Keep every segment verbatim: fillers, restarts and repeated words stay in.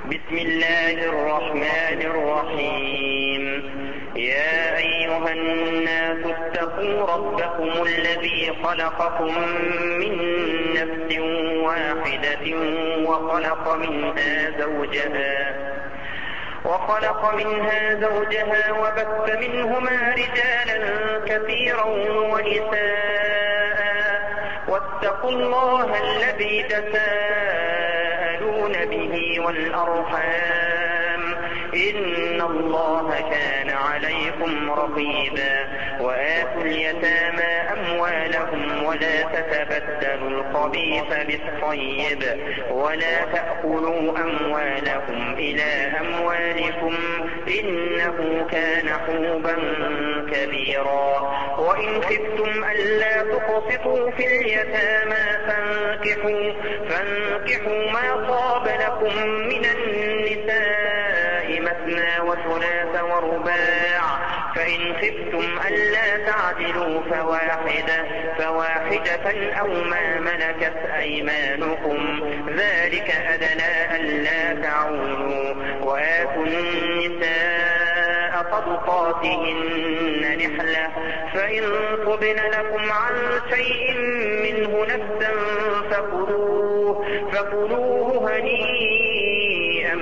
بسم الله الرحمن الرحيم. يا أيها الناس اتقوا ربكم الذي خلقكم من نفس واحدة وخلق منها زوجها وخلق منها زوجها وبث منهما رجالا كثيرا ونساء واتقوا الله الذي تساءلون به والأرحام إن الله كان عليكم رقيبا. وآتوا اليتامى أموالهم ولا تتبدلوا الخبيث بالطيب ولا تأكلوا أموالهم إلى أموالكم إنه كان حوبا كبيرا. وإن خفتم ألا تقسطوا في اليتامى فانكحوا, فانكحوا ما طاب لكم من النساء مثنى وثلاث ورباع فإن خفتم ألا تعدلوا فواحدة, فواحدة أو ما ملكت أيمانكم ذلك أدنى ألا تعولوا. وآتوا النساء صدقاتهن نحلة فإن طبن لكم عن شيء منه نفسا فكلوه, فكلوه هنيئا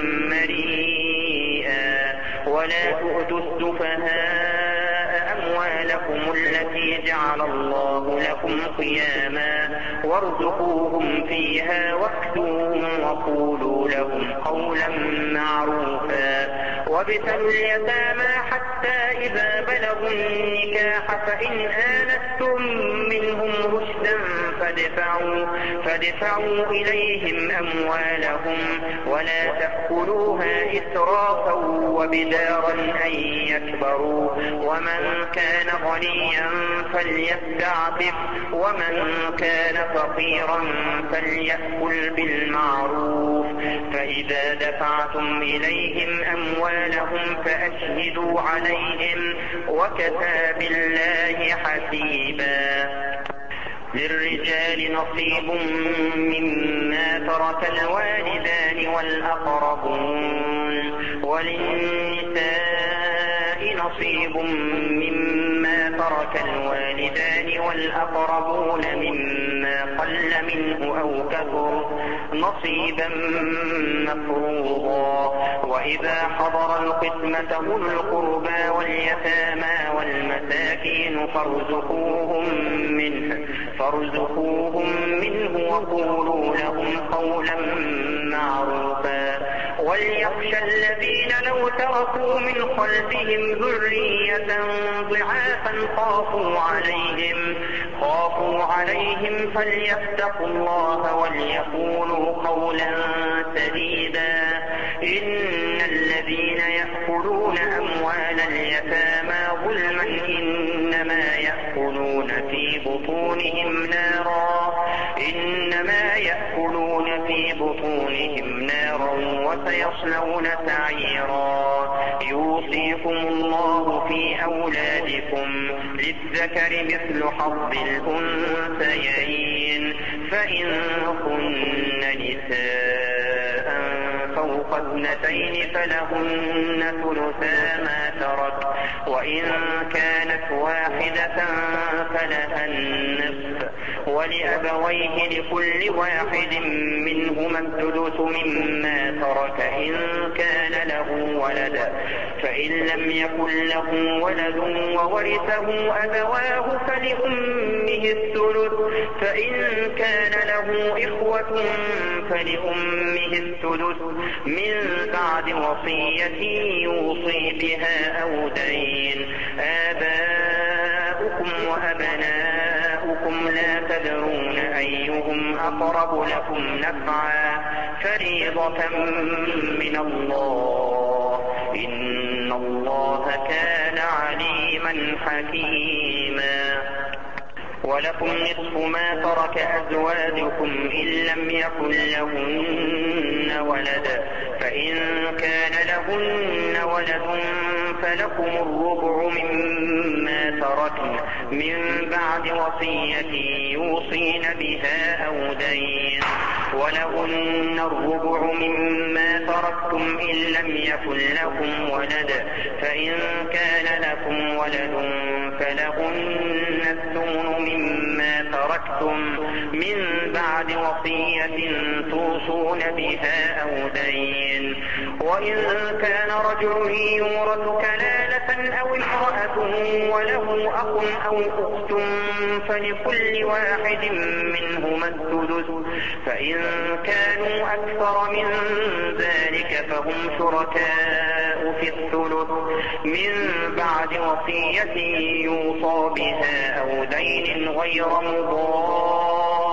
مريئا. ولا تؤتوا السفهاء أموالكم التي جعل الله لكم قياما وارزقوهم فيها واكسوهم وقولوا لهم قولا معروفا. وابتلوا اليتامى حتى إذا بلغوا النكاح فإن آنستم منهم رشدا فادفعوا, فادفعوا إليهم أموالهم ولا تأكلوها إسرافا وبدارا أن يكبروا. ومن كان غنيا فليستعفف ومن كان فقيرا فليأكل بالمعروف. فإذا دفعتم إليهم أموالهم فأشهدوا عليهم وكفى بالله حسيبا. للرجال نصيب مما ترك الوالدان والأقربون وللنساء نصيب مما ترك الوالدان والأقربون مما قل منه أو كثر نصيبا مفروضا. وإذا حضر القسمة أولو القربى واليتامى والمساكين فارزقوهم منه, فارزقوهم منه وقولوا لهم قولا معروفا. وليخشى الذين لو تركوا من خلفهم ذرية ضعافا خافوا عليهم, خافوا عليهم فليتقوا الله وليقولوا قولا سديدا. إن الذين يأكلون أموال اليتامى ظلما إنما يأكلون في بطونهم نارا, إنما يأكلون في بطونهم نارا وسيصلون سعيرا. يوصيكم الله في أولادكم للذكر مثل حظ الأنثيين فإن كن نساء فوق اثنتين فلهن ثلثا ما ترك وإن كانت واحدة فلها النصف ولأبويه لكل واحد منهما الثلث مما ترك إن كان له ولد. فإن لم يكن له ولد وورثه أبواه فلأمه الثلث فإن كان له إخوة فلأمه الثلث من بعد وصية يوصي بها أو دين. آباؤكم وأبناؤكم لا تدرون أيهم أقرب لكم نفعا فريضة من الله إن الله كان عليما حكيما. ولكم نصف ما ترك أزواجكم إن لم يكن لهن ولد فإن كان لهن ولد فلكم الربع مما تركن من بعد وصية يوصين بها أو دين ولهن الربع مما تركن تركتم إن لم يكن لكم ولد فإن كان لكم ولد فلهن الثمن مما تركتم من بعد وصية توصون بها أو دين. وإن كان رجل يورث كلالة أو امرأة وله أخ أو أخت فلكل واحد منهما السدس فإن كانوا أكثر من ذلك فهم شركاء في الثلث من بعد وصية يوصى بها أو دين غير مضار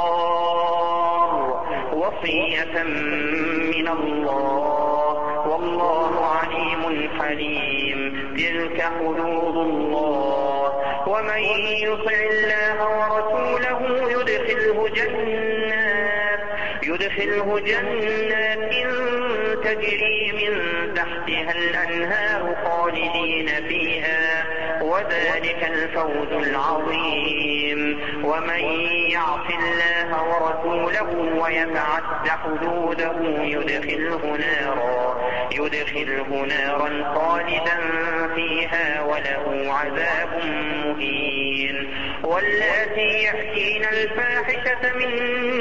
وصية من الله والله عليم حليم. تلك حدود الله ومن يطع الله ورسوله يدخله جنات يدخله جنات تجري من تحتها الأنهار خالدين فيها وذلك الفوز العظيم. ومن يعص الله ورسوله ويتعد حدوده يدخله نارا يدخله نارا خالدا فيها وله عذاب مهين. واللاتي يأتين الفاحشة من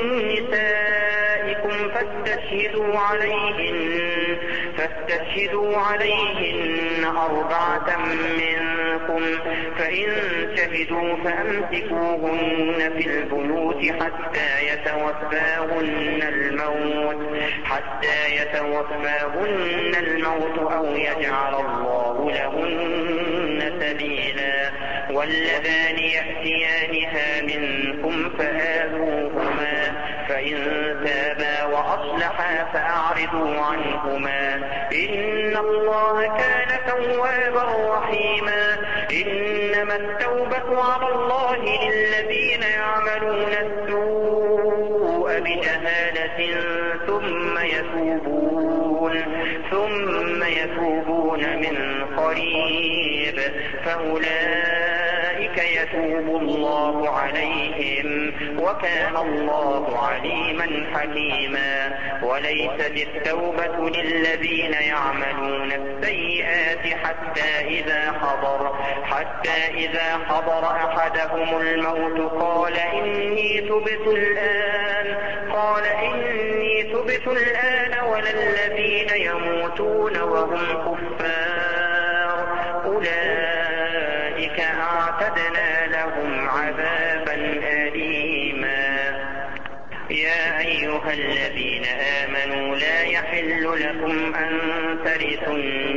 نسائكم فاستشهدوا عليهن فاستشهدوا عليهن أربعة منكم فإن شهدوا فأمسكوهن في البيوت حتى يتوفاهن الموت حتى يتوفاهن الموت أو يجعل الله لهن سبيلا. واللذان يأتيانها منكم فآذوهما فإن تابا وأصلحا فأعرضوا عنهما إن الله كان توابا رحيما. إنما التوبة على الله للذين يعملون السوء بجهالة ثم يتوبون ثم يتوبون من قريب فأولئك يتوب الله عليهم وكان الله عليما حكيما. وليست التوبة للذين يعملون السيئات حتى إذا حضر حتى إذا حضر أحدهم الموت قال إني تبت الآن قال إني تبت الآن ولا الذين يموتون وهم كفار أولئك أعتدنا لهم عذابا أليما. يا أيها الذين آمنوا لا يحل لكم أن ترثوا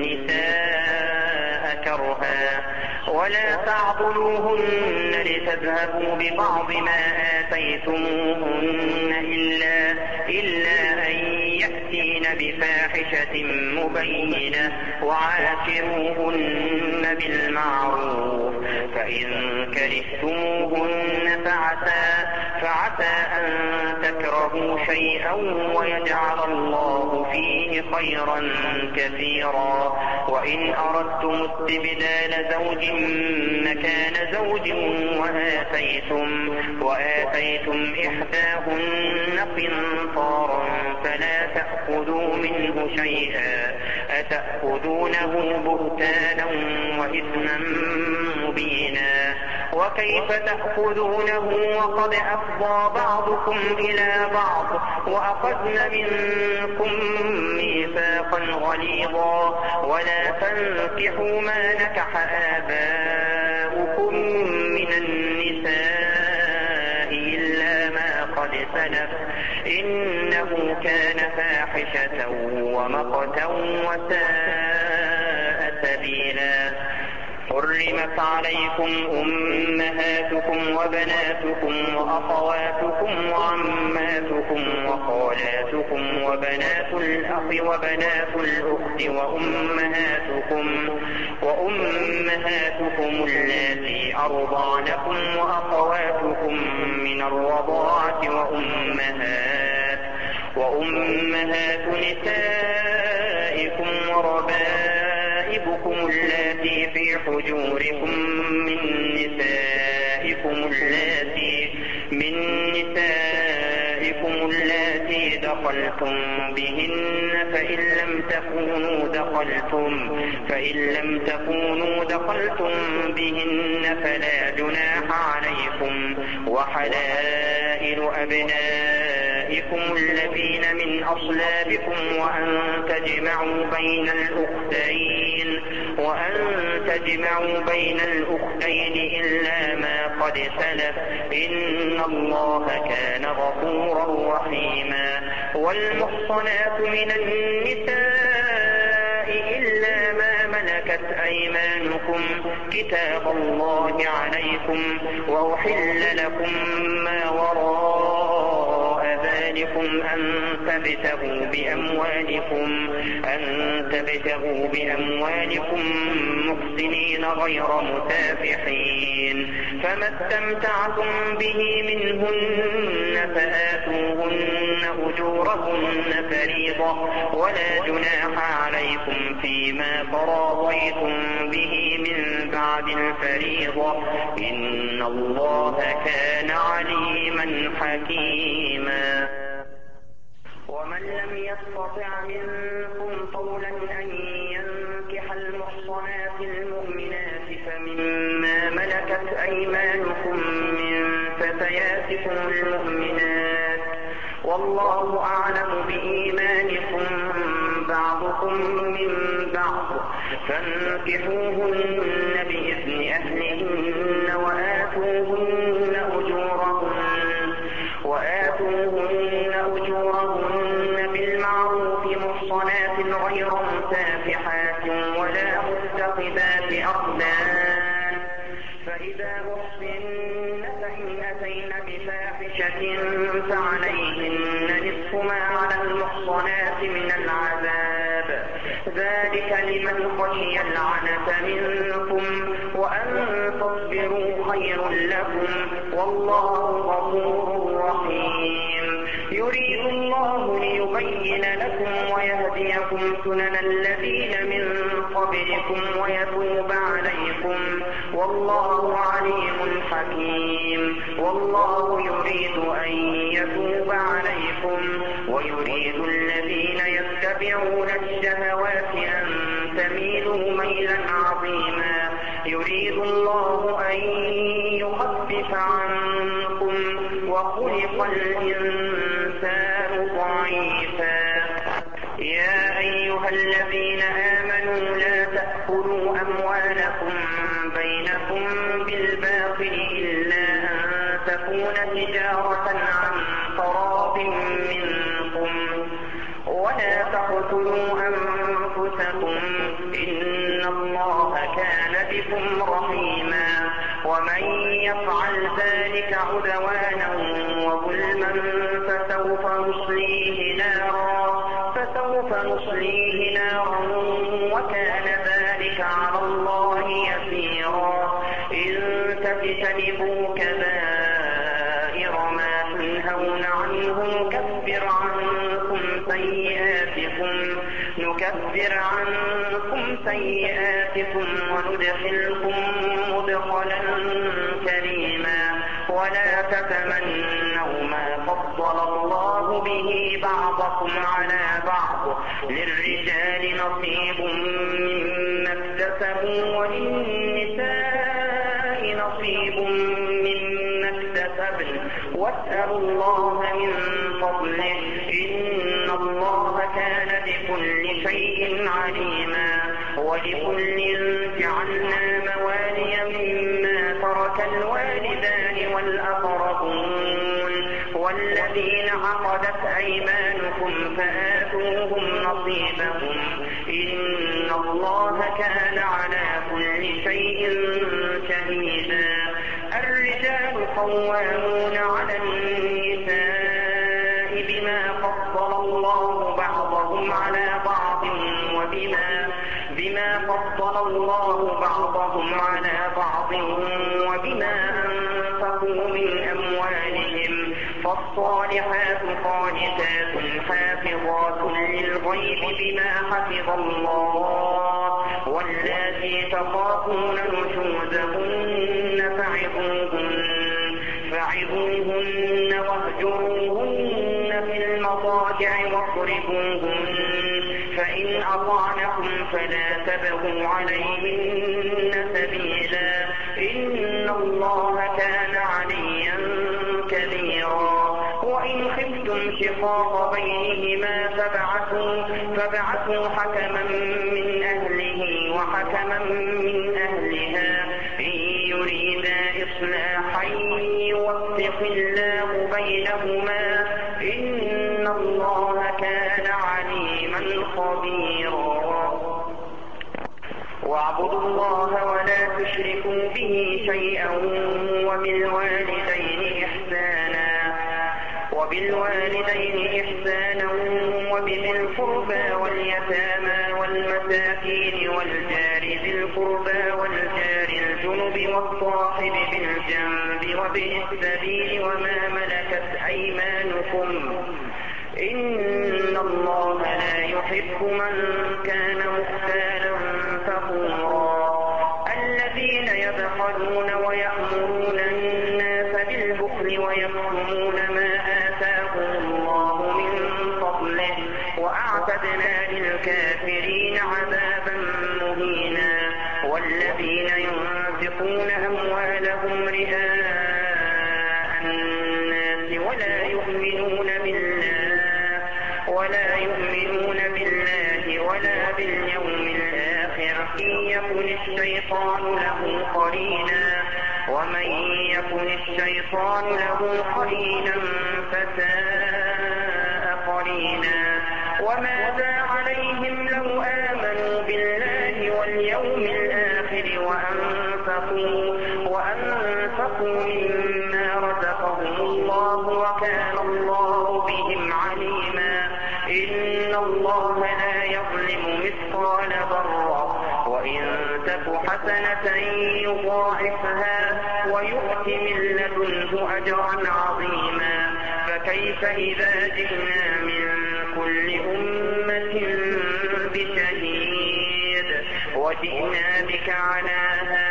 النساء كرها ولا تعضلوهن لتذهبوا ببعض ما آتيتموهن إلا, إلا أن يأتين بفاحشة مبينة وعاشروهن بالمعروف فإن كرهتموهن فعسى, فعسى أن تكرهوا شيئا ويجعل الله فيه خيرا كثيرا. وإن أردتم استبدال زوج مكان زوج وآتيتم, وآتيتم إحداهن قنطارا فلا تأخذوا منه شيئا أتأخذونه بهتانا وإثما مبينا. وكيف تأخذونه وقد أفضى بعضكم إلى بعض وأخذن منكم ميثاقا غليظا. ولا تنكحوا ما نكح آباؤكم من النساء إلا ما قد سلف إنه كان فاحشة ومقتا وساء سبيلا. حرمت عليكم أمهاتكم وبناتكم وأخواتكم وعماتكم وخالاتكم وبنات الأخ وبنات الأخت وأمهاتكم وأمهاتكم اللاتي أرضعنكم وأخواتكم من الرضاعة وأمهات وأمهات نسائكم وربائبكم اللاتي في حجوركم من نسائكم اللاتي من نسائكم اللاتي دخلتم بهن فإن لم لم تكونوا دخلتم فإن لم تكونوا دخلتم بهن فلا جناح عليكم، وحلائل أبنائكم الذين من أصلابكم وأن تجمعوا بين الأختين وأن تجمعوا بين الأختين إلا ما قد سلف، إن الله كان غفورا رحيما. والمحصنات من النساء إلا ما ملكت أيمانكم كتاب الله عليكم، وأحل لكم ما وراء ذلكم أن تبتغوا بأموالكم أن تبتغوا بأموالكم محسنين غير مسافحين، فما استمتعتم به منهن فآتوهن أجورهن فريضة، ولا جناح عليكم فيما تراضيتم به من بعد الفريضة، إن الله كان عليما حكيما. ومن لم يستطع منكم طولا أن ينكح المحصنات المؤمنات فمما ملكت أيمانكم من فتياتكم المؤمنات، والله أعلم بإيمانكم بعضكم من بعض، فانكحوهن بإذن أهلهن وآتوهن أجورهن وآتوهن أجورهن بالمعروف محصنات غير مسافحات ولا متخذات أخدان، فإذا أحصن فإن أتين بفاحشة فعليهن نصف ما على المحصنات من العذاب، ذلك لمن خشي العنة منكم، وأن تصبروا خير لكم، والله غفور رحيم. يريد الله ليبين لكم ويهديكم سنن الذين من قبلكم ويتوب عليكم، والله عليم حكيم. والله يريد أن يتوب عليكم ويريد الذين يتبعون الشهوات أن تميلوا ميلا عظيما. يريد الله أن يخفف عنكم وخلق الإنسان ضعيفا. يا أيها الذين آمنوا لا تأكلوا أموالكم بينكم بالباطل إلا أن تكون تجارة عن تراض منكم، ولا تقتلوا أنفسكم إن الله كان بكم رحيما. ومن يفعل ذلك عدوانا وظلما فسوف نصليه نارا فسوف نصليه نارا وكان ذلك على الله يسيرا. إن تجتنبوا كبائر ما تنهون عنه نكفر عنكم سيئاتكم نكفر عنكم سيئاتكم وندخلكم مدخلا كريما. ولا تتمنوا ما فضل الله به بعضكم على بعض، للرجال نصيب مما اكتسبوا وللنساء نصيب مما اكتسبن، واسألوا الله من فضله إن الله كان بكل شيء عليما. ولكل جعلنا موالي مما ترك الوالدان والأقربون والذين عقدت أيمانكم فآتوهم نصيبهم إن الله كان على كل شيء شهيدا. الرجال قوامون على النساء بما فضل الله بعضهم على بعض وبما بما فضل الله بعضهم على بعض وبما أنفقوا من أموالهم، فالصالحات قانتات حافظات للغيب بما حفظ الله، واللاتي تخافون نشوزهن فعظوهن فعظوهن واهجروهن في المضاجع واضربوهن فإن أطعنكم فلا تبغوا عليهن سبيلا إن الله كان عليا كبيرا وإن خفتم شقاق بينهما فابعثوا فابعثوا حكما من أهله وحكما من أهلها إن يريدا إصلاحا يوفق الله بينهما إن الله كان عليما خبيرا واعبدوا الله ولا تشركوا به شيئا وبالوالدين إحسانا وبالوالدين إحسانا وبذي القربى واليتامى والمساكين والجار ذي القربى والجار الجنب والصاحب بالجنب وابن السبيل وما ملكت أيمانكم إن الله لا يحب من كان مختالا فخورا الذين يبخلون ويأمرون الناس بالبخل ويكتمون ما آتاهم الله من فضله وأعتدنا للكافرين عذابا مهينا والذين ينفقون أموالهم رئاء الناس ولا يؤمنون بالله ولا يؤمنون بالله ولا باليوم الآخر إن يكن الشيطان له قرينا ومن يكن الشيطان له قرينا فساء قرينا وماذا عليهم لو آمنوا بالله واليوم الآخر وأنفقوا وأنفقوا مما رزقهم الله وكان الله بهم عليما إن الله لا يظلم مثقال ذرة وإن تك حسنة يضاعفها ويؤت من لدنه أجرا عظيما فكيف إذا جئنا من كل أمة بشهيد وجئنا بك على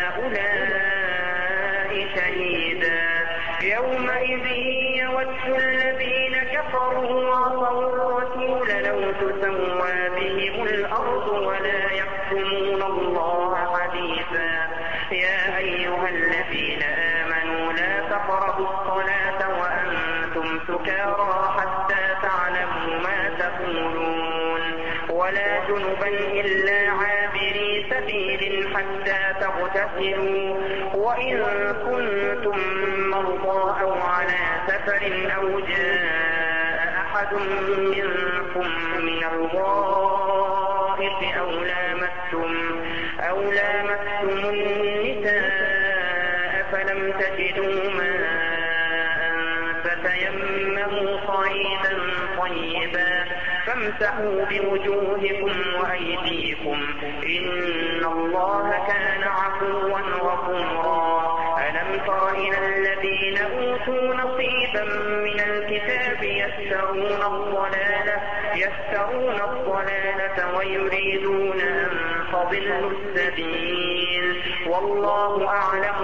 هؤلاء شهيدا يومئذ يود الذين كفروا وعصوا الرسول لو تسوى بهم الأرض ولا يكتمون الله حديثا يا أيها الذين آمنوا لا تقربوا الصلاة وأنتم سكارى حتى تعلموا ما تقولون ولا جنبا إلا عابري سبيل حتى تغتسلوا وإن كنتم مرضى أو على سفر أو جاء أحد منكم من الغائط أو لامستم أو لامستم النساء فلم تجدوا ماء فتيمموا صعيدا طيبا فامسحوا بوجوهكم وأيديكم إن الله كان عفوا غفورا ألم تر إلى الذين أوتوا نصيبا من الكتاب يشترون الضلالة يشترون الضلالة ويريدون أن تضلوا السبيل والله أعلم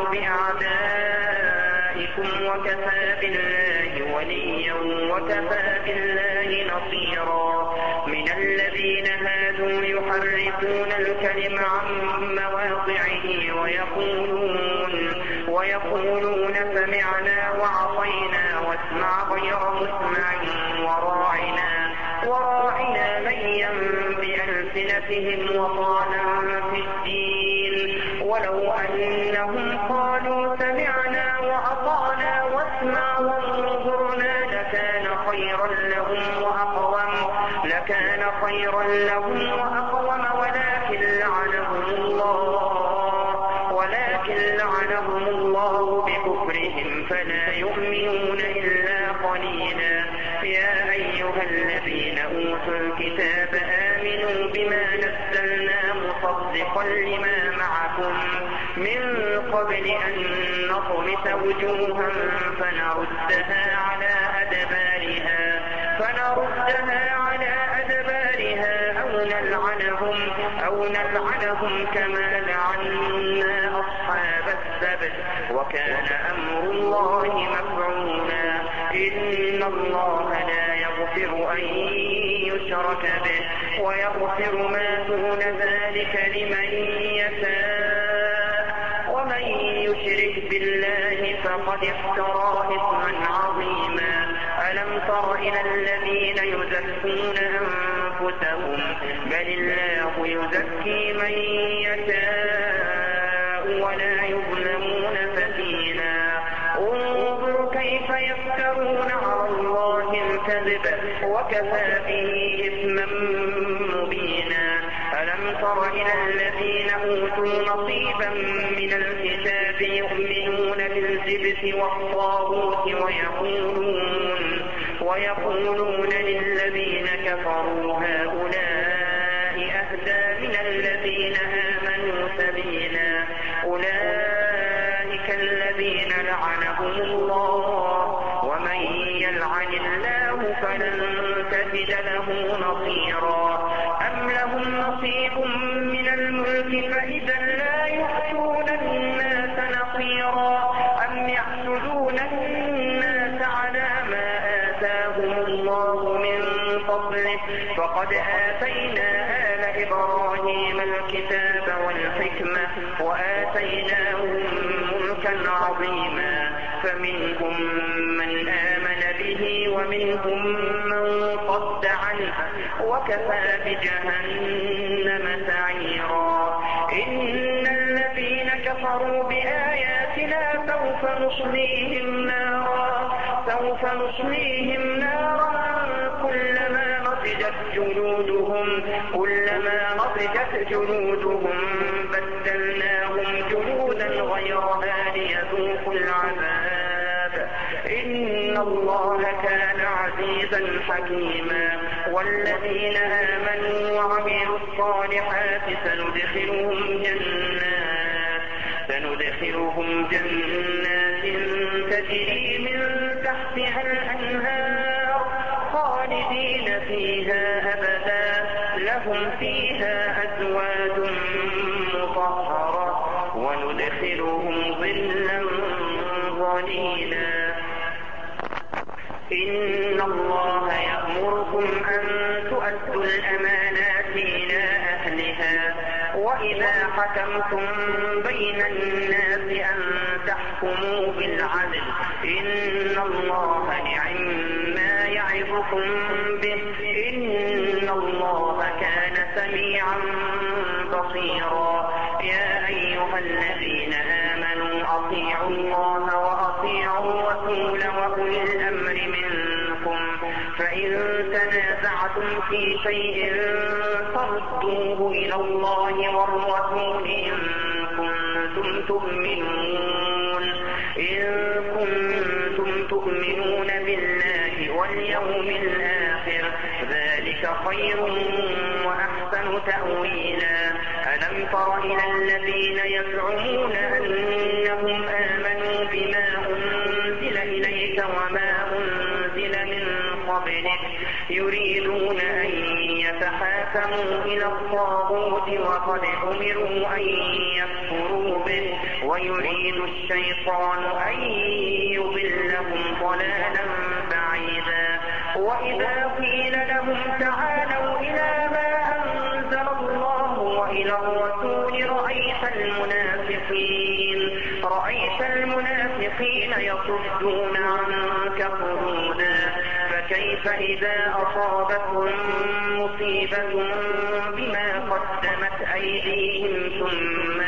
بأعدائكم وكفى بالله وليا وكفى بالله نصيرا من الذين هادوا يحرفون الكلم عن مواضعه ويقولون ويقولون سمعنا وعصينا واسمع غير مسمع وراعنا وراعنا ليا بألسنتهم وطعنا في الدين ولو أنهم قالوا سمعنا وأطعنا واسمع وانظرنا لكان خيرا لهم وأقوم لكان خيرا لهم وأقوم ولكن لعنهم الله ولكن لعنهم الله بكفرهم فلا يؤمنون إلا قليلا يا أيها الذين أوتوا الكتاب آمنوا بما نزلنا مصدقا لما معكم من قبل أن نطمس وجوها فنردها على أدبارها فنردها على أدبارها أو نلعنهم أو نلعنهم كما لعنا أصحاب السبت وكان أمر الله مفعولا إن الله لا يغفر أن يشرك به ويغفر ما دون ذلك لمن يشاء ومن يشرك بالله فقد افترى إثما عظيما. ألم تر إلى الذين يزكون أنفسهم بل الله يزكي من يشاء ولا يظلمون فتيلا. انظر كيف يفترون على الله الكذب وكفى به إثما مبينا. ألم تر إلى الذين أوتوا نصيبا من الكتاب يؤمنون بالجبت والطاغوت ويقولون ويقولون للذين كفروا هؤلاء أهدى من الذين آمنوا سبيلا. أولئك الذين لعنهم الله ومن يلعن الله فلن تجد له نصيرا. أم لهم نصيب من الملك فإذا لا يؤتون الناس نصيرا أم يحسدون الناس على ما آتاهم الله من فضله فقد آتينا آل إبراهيم الكتاب والحكمة وآتيناهم ملكا عظيما. فمنهم من آمن به ومنهم من صد عنه وكفى بجهنم سعيرا. إن الذين كفروا بآياتنا سوف نصليهم نارا سوف نصليهم نارا كلما نضجت جلودهم كلما نضجت جلودهم بدلناهم جلودا غيرها ليذوقوا العذاب إن الله كان عزيزا حكيما. والذين آمنوا وعملوا الصالحات سندخلهم جنات سندخلهم جنات تجري من تحتها الأنهار خالدين فيها أبدا لهم فيها أزواج مطهرة وندخلهم ظلا ظليلا. إن الله يأمركم أن تؤدوا الأمانات إلى أهلها وإذا حكمتم بين الناس أن تحكموا بالعدل إن الله نعم ما يعظكم به إن الله كان سميعا بصيرا. يا أيها الذين آمنوا أطيعوا الله وأطيعوا الرسول وأولي الأمر منكم فإن تنازعتم في شيء فردوه إلى الله والرسول إن كنتم تؤمنون إن كنتم تؤمنون بالله واليوم الآخر ذلك خير وأحسن تأويلا. ألم تر إلى الذين يزعمون أنهم آمنوا بما أنزل إليك وما أنزل من قبلك يريدون أن يتحاكموا إلى الطاغوت وقد أمروا أن يكفروا به ويريد الشيطان أن يضلهم ضلالا بعيدا. وإذا قيل لهم تعالوا إلى ما أنزل الله وإلى الرسول رأيت المنافقين رأيت المنافقين يصدون عنك صدودا. فكيف إذا أصابتهم مصيبة بما قدمت أيديهم ثم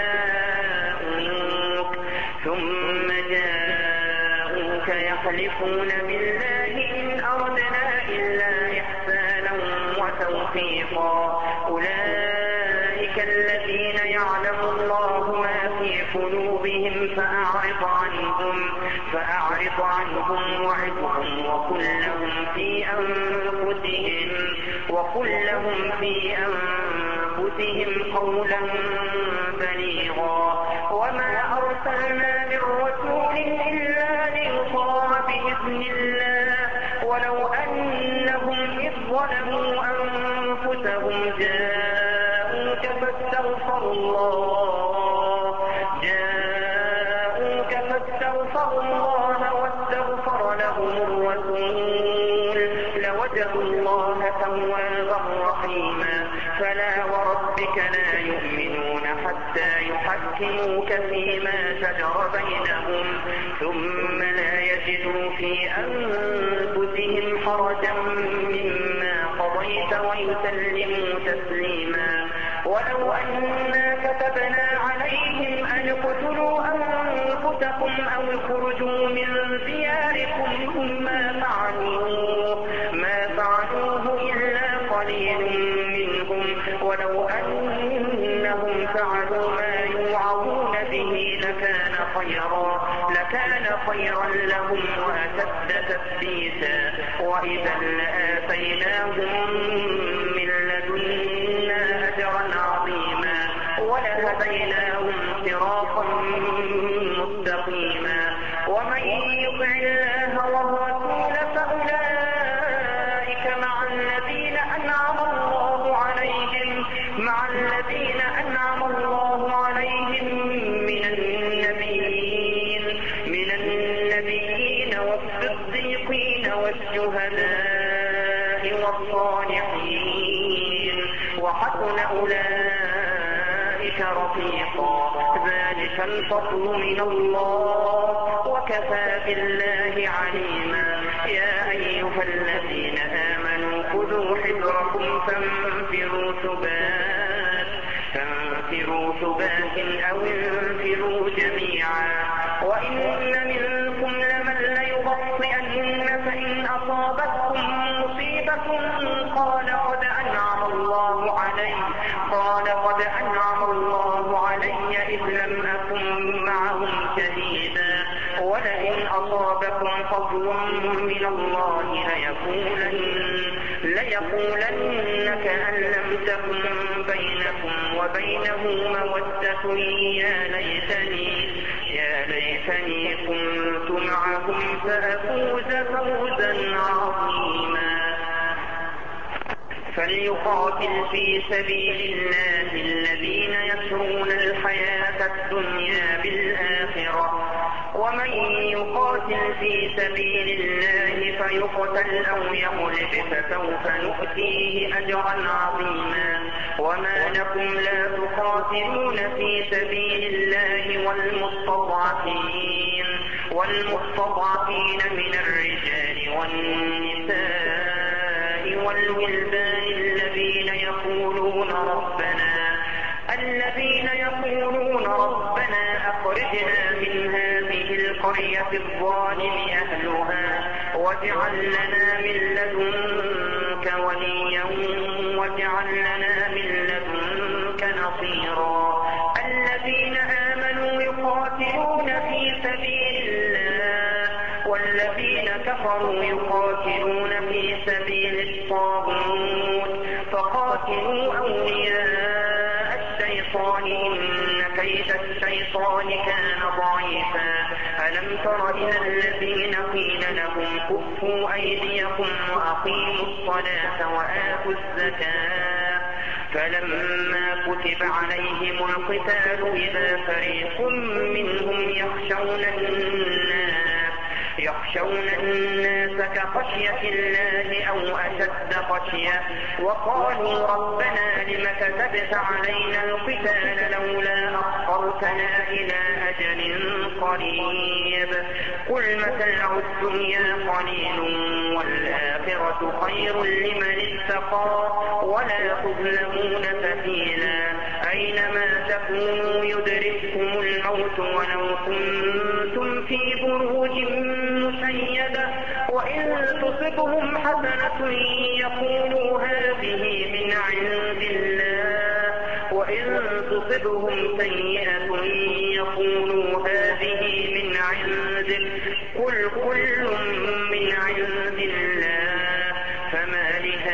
جاءوك ثم جاءوك يحلفون بالله إن أردنا إلا إحسانا وتوفيقا. أولئك الذين يعلم الله ما في قلوبهم فأعرض عنهم فأعرض عنهم وعظهم وقل لهم في أنفسهم وقل لهم في أنفسهم قولا بليغا. وما أرسلنا من رسول إلا ليطاع بإذن الله ولو أنهم إذ ظلموا أنفسهم جاءوك فاستغفروا الله جاءوك فاستغفروا الله واستغفر لهم الرسول لوجدوا الله توابا رحيما فلا وربك لا يؤمنون حتى يحكموك فيما شجر بينهم ثم لا يجدوا في أنفسهم حرجا مما قضيت ويسلموا تسليما ولو أنا كتبنا عليهم أن اقتلوا أنفسكم أو اخرجوا من دياركم ما فعلوه ما فعلوه إلا قليل منهم ولو أنهم فعلوا ما يوعظون به لكان خيرا لكان خيرا لهم وأشد تثبيتا وإذا لآتيناهم من لدنا أجرا عظيما ولهديناهم صراطا مستقيما ومن يطع الله والرسول فأولئك مع الذين أنعم الله عليهم مع الذين أنعم الله عليهم من النبيين من النبيين والصديقين والشهداء والصالحين وحسن أولئك رفيقا ذلك الفضل من الله وكفى بالله عليما يا أيها الذين آمنوا خذوا حذركم فانفروا ثبات فانفروا ثبات أو انفروا جميعا وإن منكم لمن ليبطئن فإن أصابتكم مصيبة قال قد أنعم الله علي قال قد أنعم الله علي إذ لم أكن معهم شهيدا ولئن أصابكم فضل من الله ليقولن ليقولن كأن لم تكن بينكم وبينه مودة يا ليتني يا ليتني كنت معهم فأفوز فوزا عظيما فليقاتل في سبيل الله الذين يسرون الحياة الدنيا بالآخرة ومن يقاتل في سبيل الله فيقتل أو يغلب فسوف نؤتيه أجرا عظيما وما لكم لا تقاتلون في سبيل الله والمستضعفين والمستضعفين من الرجال والنساء والولدان الذين يقولون ربنا الذين يقولون ربنا أخرجنا من هذه القرية الظالم أهلها واجعل لنا من لدنك وليا واجعل لنا من لدنك نصيرا الذين آمنوا يقاتلون في سبيل الله والذين كفروا يقاتلون في سبيل الطاغوت فقاتلوا أولياء الشيطان إن كيد الشيطان كان ضعيفا ألم تر إلى الذين قيل لهم كفوا أيديكم وأقيموا الصلاة وآتوا الزكاة فلما كتب عليهم القتال إذا فريق منهم يخشون الناس يخشون الناس كخشية الله أو أشد خشية وقالوا ربنا لم كتبت علينا القتال لولا أخرتنا إلى أجل قريب قل متاع الدنيا قليل والآخرة خير لمن اتقى ولا تظلمون فتيلا أينما تكونوا يدرككم الموت ولو كنتم في بروج مشيدة وإن تصبهم حسنة يقولوا هذه من عند الله وإن تصبهم سيئة يقولوا هذه من عندك قل كل من عند الله فما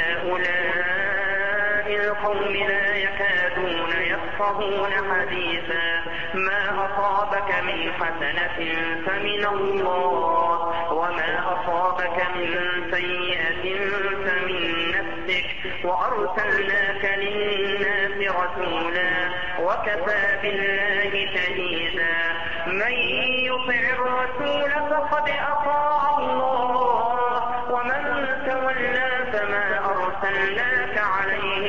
لهؤلاء القوم لا يكادون يفقهون حديثا ما أصابك من حسنة فمن الله وما أصابك من سيئة فمن نفسك وأرسلناك للناس رسولا وكفى بالله شهيدا من يطع الرسول فقد أطاع الله ومن تولى فما أرسلناك عليهم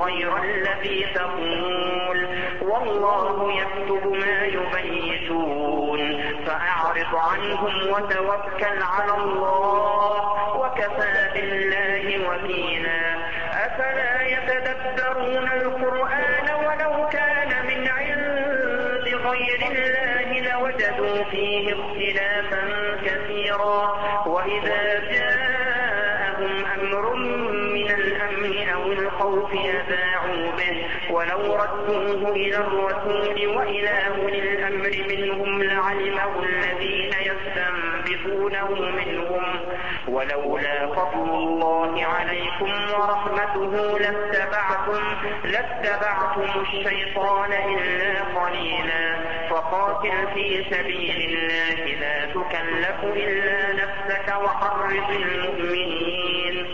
غير الذي تقول والله يكتب ما يبيتون فأعرض عنهم وتوكل على الله وكفى بالله وكيلا أفلا يتدبرون القرآن ولو كان من عند غير الله لوجدوا فيه اختلافا كثيرا وإذا جاءهم أمر من الأمن أو الخوف أذاعوا به ولو ردوه إلى الرسول وإلى أولي الأمر منهم لعلمه الذين يستنبطونه منهم ولولا فضل الله عليكم ورحمته لاتبعتم لاتبعتم الشيطان إلا قليلا فقاتل في سبيل الله لا تكلف إلا نفسك وحرض المؤمنين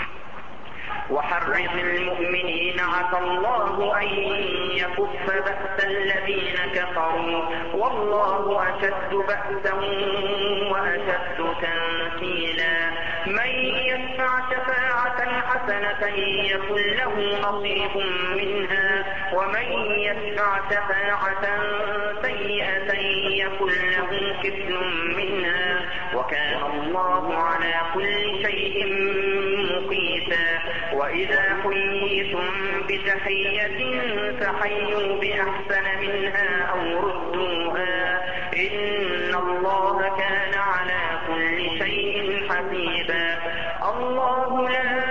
وحرض المؤمنين عسى الله أن يكف بأس الذين كفروا والله أشد بأسا وأشد تنكيلا من يشفع شفاعة حسنة يكن له نصيب منها ومن يشفع شفاعة سيئة يكن له كفل منها وكان الله على كل شيء مقيتا وإذا حييتم بتحية فحيوا بأحسن منها أو ردوها إن الله كان على كل شيء حسيبا الله لا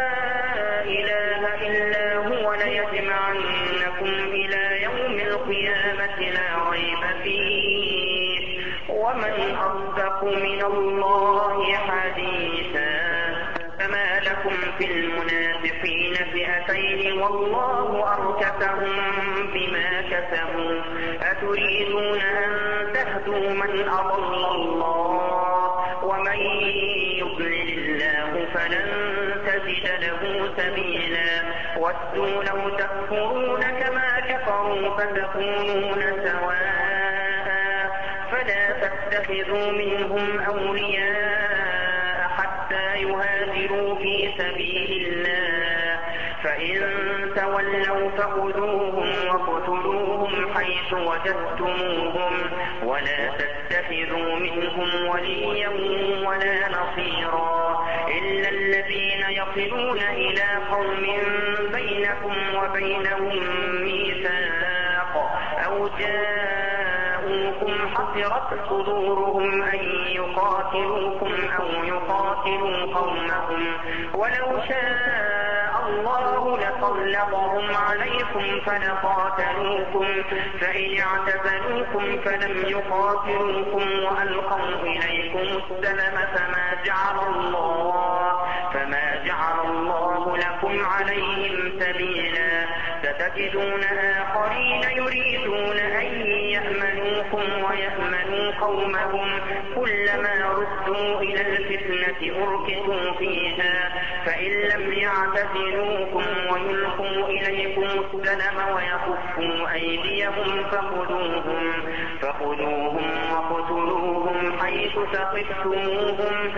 إله إلا هو ليجمعنكم إلى يوم القيامة لا ريب فيه ومن أصدق من الله حديثا فما لكم في المنافقين فئتين والله أركسهم بما كسبوا أتريدون أن تهدوا من أضل الله ومن يضلل الله فلن تجد له سبيلا ودوا لو تكفرون كما كفروا فتكونون سواء فلا تتخذوا منهم أولياء حتى يهاجروا في سبيل الله فإن تولوا فخذوهم وقتلوهم حيث وجدتموهم ولا تتخذوا منهم وليا ولا نصيرا إلا الذين يصلون إلى قوم بينكم وبينهم ميثاق أو جاءوكم حصرت صدورهم أن يقاتلوكم أو يقاتلوا قومهم ولو شاء الله لسلطهم عليكم فلقاتلوكم فإن اعتزلوكم فلم يقاتلوكم وألقوا إليكم السلم فما جعل الله فما جعل الله لكم عليهم سبيلا ستجدون آخرين يريدون أن يأمنوكم ويأمنوا قومهم كلما ردوا إلى الفتنة أركسوا فيها فإن لم يعتزلوكم ويلقوا إليكم السلم ويكفوا أيديهم فخذوهم فخذوهم وقتلوهم حيث ثقفتموهم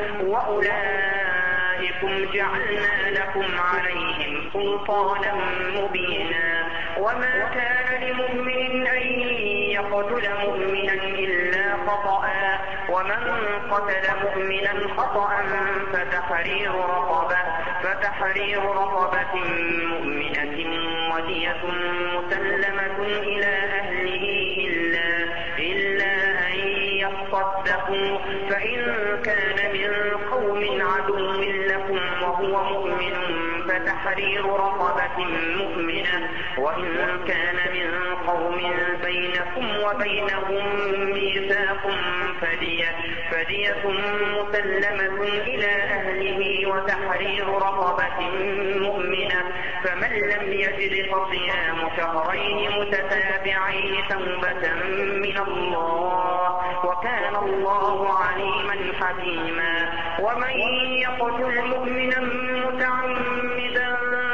وأولئكم جعلنا لكم عليهم سلطانا مبينا وما كان لمؤمن أن يقتل مؤمنا إلا خطأ ومن قتل مؤمنا خطأ فتحرير رقبة فتحرير رقبة مؤمنة ودية مسلمة إلى أهله إلا إلا أن يصدقوا فإن كان من قوم عدو لكم وهو مؤمن فتحرير رقبة مؤمنة وإن كان من قوم بينكم وبينهم ميثاق فدية فدية مسلمة إلى أهله وتحرير رقبة مؤمنة فمن لم يجد فصيام شهرين متتابعين توبة من الله وكان الله عليما حكيما ومن يقتل مؤمنا متعمدا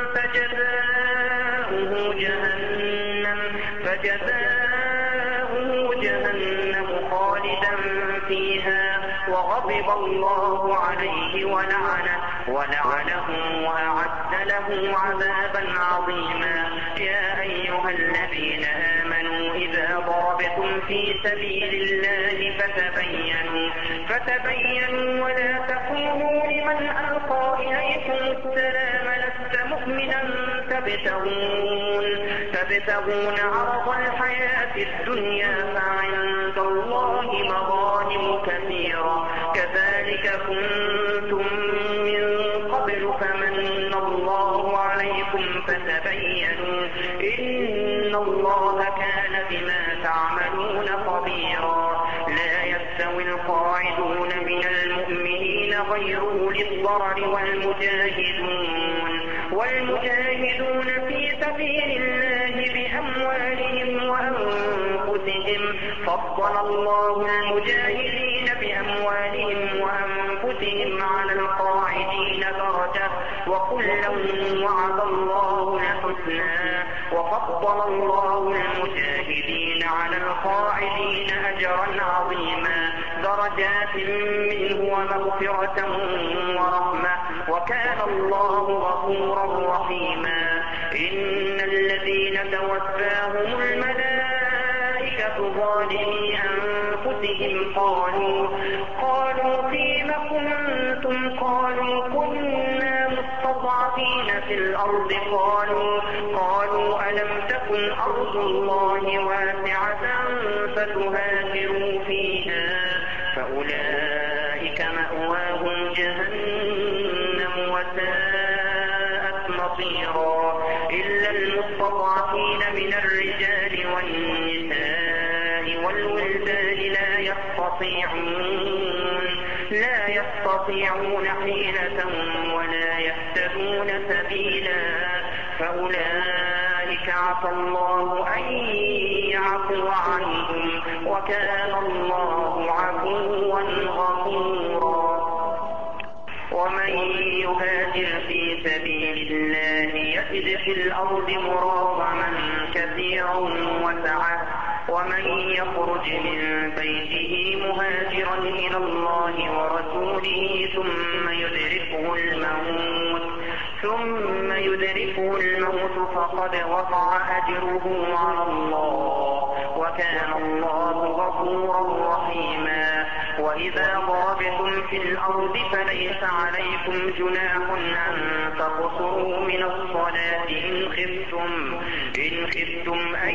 فجزاؤه جهنم فجزاؤه جهنم خالدا فيها وغضب الله عليه ولعنه ولعنه وأعد له عذابا عظيما. يا أيها الذين آمنوا إذا ضربتم في سبيل الله فتبينوا فتبينوا ولا تكونوا لمن ألقى إليكم السلام لست مؤمنا تبتغون تبتغون عرض الحياة الدنيا فعند الله مغانم كثيرة كذلك كنتم من قبل فمن الله عليكم فتبينوا إن الله كان بما تعملون خبيرا. لا يستوي القاعدون من المؤمنين غير أولي الضرر والمجاهدون والمجاهدون في سبيل الله بأموالهم وأنفسهم فضل الله المجاهدين بأموالهم وأنفسهم على القاعدين درجة وكلا وعد الله الحسنى وفضل الله المجاهدين على القاعدين أجرا عظيما درجات منه ومغفرة ورحمة وكان الله غفورا رحيما. إن الذين توفاهم الملائكة ظالمي أنفسهم قالوا قالوا فيم كنتم قالوا كنا مستضعفين في الأرض قالوا قالوا ألم تكن أرض الله واسعة فتهاجروا فيها فأولئك مأواهم جهنم وساءت مصيرا. إلا المستضعفين من الرجال والنساء والولدان لا يستطيعون لا يستطيعون حيلة ولا يهتدون سبيلا فأولئك عسى الله أن يعفو عنهم وكان الله عفوا غفورا. ومن يهاجر في سبيل الله يجد في الأرض مراغما كثيرا وسعة ومن يخرج من بيته مهاجرا إلى الله ورسوله ثم يدركه الموت ثم يدركه الموت فقد وقع أجره على الله وكان الله غفورا رحيما. وإذا ضربتم في الأرض فليس عليكم جناح أن تقصروا من الصلاة إن خفتم إن خفتم أن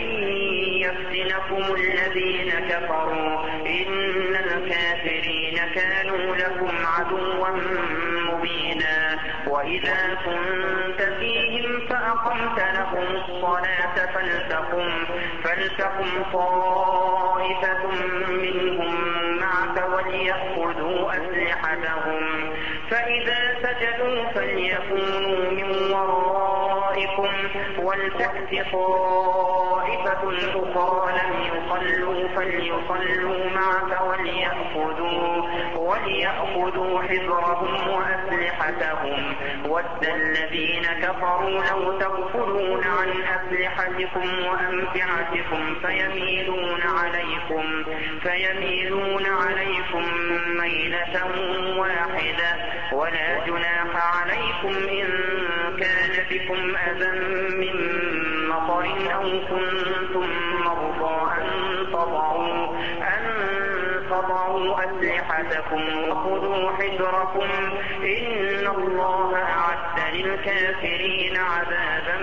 يفتنكم الذين كفروا إن الكافرين كانوا لكم عدوا مبينا. وإذا كنت فيهم فأقمت لهم الصلاة فلتقم فلتقم طائفة منهم معك وليأخذوا أسلحتهم فإذا سجدوا فليكونوا من ورائكم ولتأت طائفة أخرى لم يصلوا فليصلوا معك وليأخذوا وليأخذوا حذرهم وأسلحتهم ود الذين كفروا لو تغفلون عن أسلحتكم وأمتعتكم فيميلون عليكم فيميلون عليكم ميلة واحدة ولا جناح عليكم إن كان بكم أذى من مطر أو كنتم مرضى أن تضعوا أن تضعوا أسلحتكم وخذوا حذركم إن الله أعد للكافرين عذابا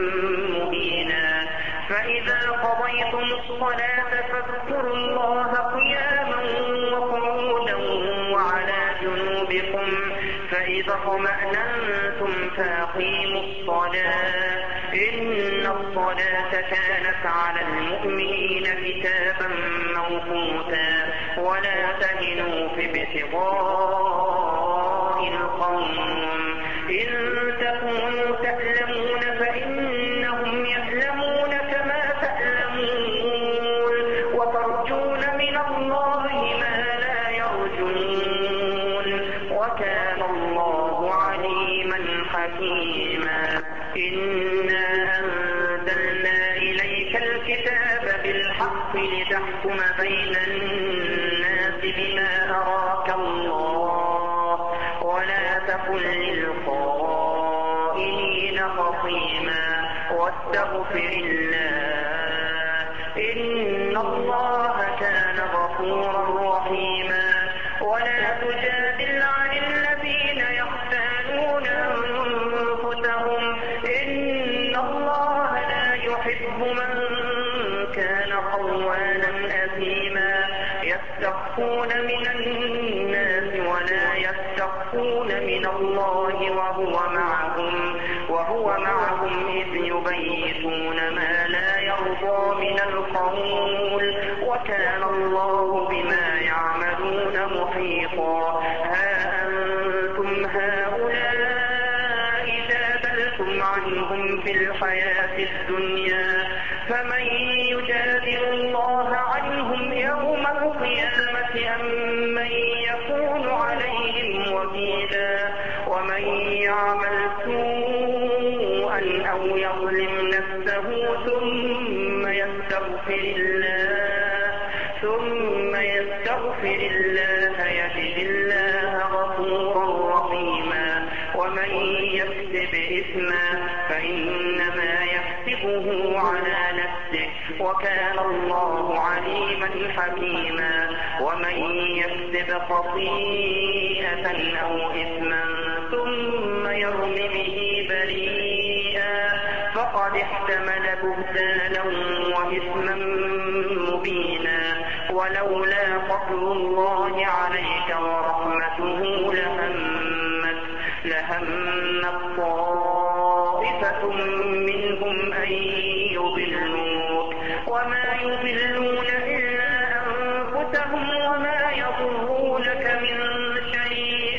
مهينا. فإذا قضيتم الصلاة فاذكروا الله قياما وقعودا وعلى جنوبكم فإذا اطمأننتم فأقيموا الصلاة إن الصلاة كانت على المؤمنين كتابا موقوتا. ولا تهنوا في ابتغاء القوم إن تكونوا تألمون فإنهم يألمون كما تألمون وترجون من الله ما لا يرجون وكان الله عليما حكيما. إنا أنزلنا إليك الكتاب بالحق لتحكم بين الناس بما أراك الله تكن للخائنين خصيما واستغفر الله إن الله كان غفورا رحيما. ولا تجادل عن الذين يختانون أنفسهم إن الله لا يحب من كان خوانا أثيما. يستخفون من الناس ولا يستخفون من الله وهو معهم وهو معهم إذ يبيتون ما لا يرضى من القول وكان الله بما يعملون محيطا. ها أنتم هؤلاء جادلتم عنهم في الحياة الدنيا فمن يجادل الله عنهم يوم القيامة أم من يكون عليهم وكيلا. ومن يعمل سوءا أو يظلم نفسه ثم يستغفر الله ثم يستغفر الله يجد الله غفورا رحيما. ومن يكسب إثما فإنما يكسبه على نفسه وكان الله عليما حكيما. ومن يكسب خطيئة أو إثما ثم يرم به بريئا فقد احتمل بهتانا وإثما مبينا. ولولا فضل الله عليك ورحمته لهمت لهمت طائفة منهم أن يضلوك وما يضلون إلا أنفسهم وما يضرونك من شيء.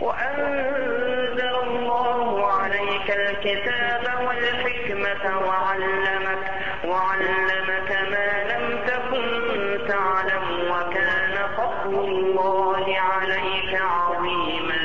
وأنزل الله عليك الكتاب والحكمة وعلمك وعلمك ما لم تكن تعلم وكان فضل الله عليك عظيما.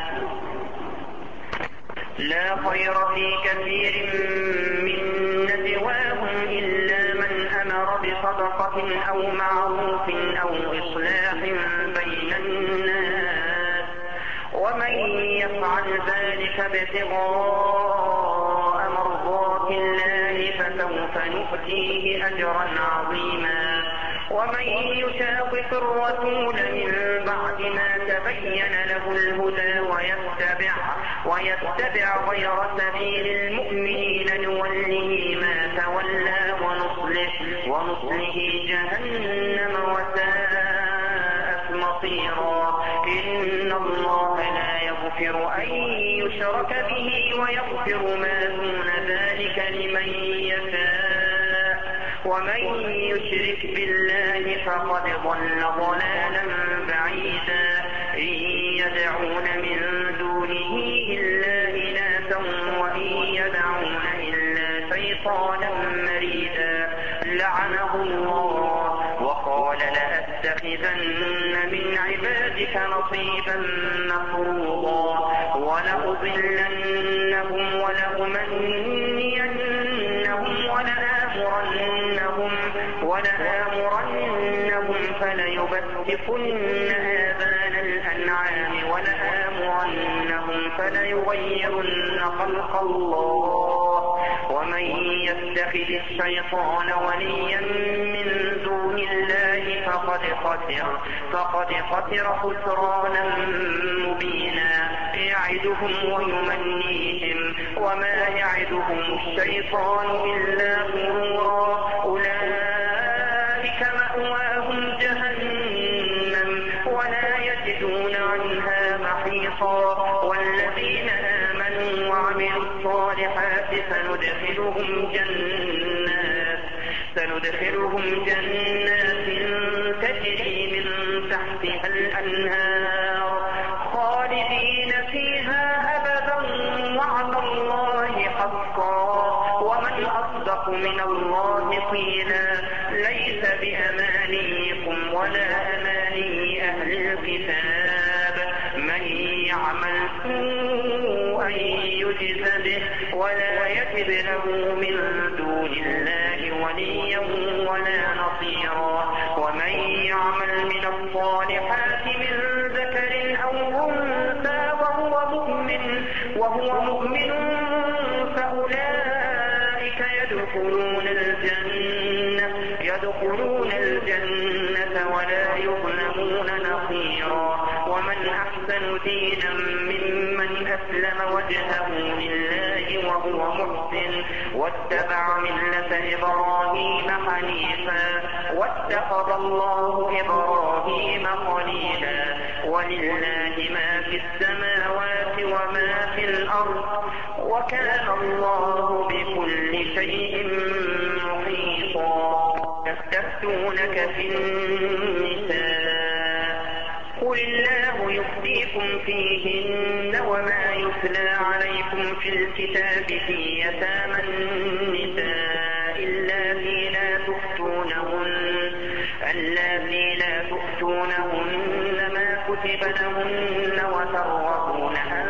لا خير في كثير من نجواهم إلا من أمر بصدقة أو معروف أو إصلاح بين الناس ومن يفعل ذلك ابتغاء مرضات الله فسوف نؤتيه أجرا عظيما. ومن يشاقق الرسول من بعد ما تبين له الهدى ويتبع ويتبع غير سبيل المؤمنين نوله ما تولى ونصله ونصله جهنم وساءت مصيرا. إن الله لا يغفر أن يشرك به ويغفر ما دون ذلك لمن يشاء ومن يشرك بالله فقد ضل ضلالا بعيدا. إن يدعون من دونه إلا إناثا وإن يدعون إلا شيطانا مريدا لعنه الله وقال لأتخذن من عبادك نصيبا مفروضا ولأضلنهم ولأمنينهم ولآمرنهم ولآمرنهم فليبتكن آذان الأنعام ولآمرنهم فليغيرن خلق الله. ومن يتخذ الشيطان وليا من دون الله فقد خسر فقد خسر خسرانا مبينا. يعدهم ويمنيهم وما يعدهم الشيطان إلا غرورا. أولئك مأواهم جهنم ولا يجدون عنها محيصا. والذين آمنوا وعملوا الصالحات سندخلهم جنات سندخلهم جنات تجري من تحتها الأنهار خالدين فيها أبدا وعد الله حقا ومن أصدق من الله قيلا. ليس بأمانيكم ولا أماني أهل الكتاب من يعمل سوءا يجز به ولا يجد له من دون الله وليا ولا نصيرا. ومن يعمل من الصالحات من ذكر أو أنثى وهو مؤمن ولا يظلمون نصيرا. ومن أحسن دينا ممن أسلم وجهه لله وهو محسن واتبع ملة إبراهيم حنيفا واتخذ الله إبراهيم خليلا. ولله ما في السماوات وما في الأرض وكان الله بكل شيء محيطا. يستفتونك في النساء قل الله يفتيكم فيهن وما يتلى عليكم في الكتاب في يتامى النساء اللاتي لا تؤتونهن اللاتي لا تؤتونهن ما كتب لهن وترغبون أن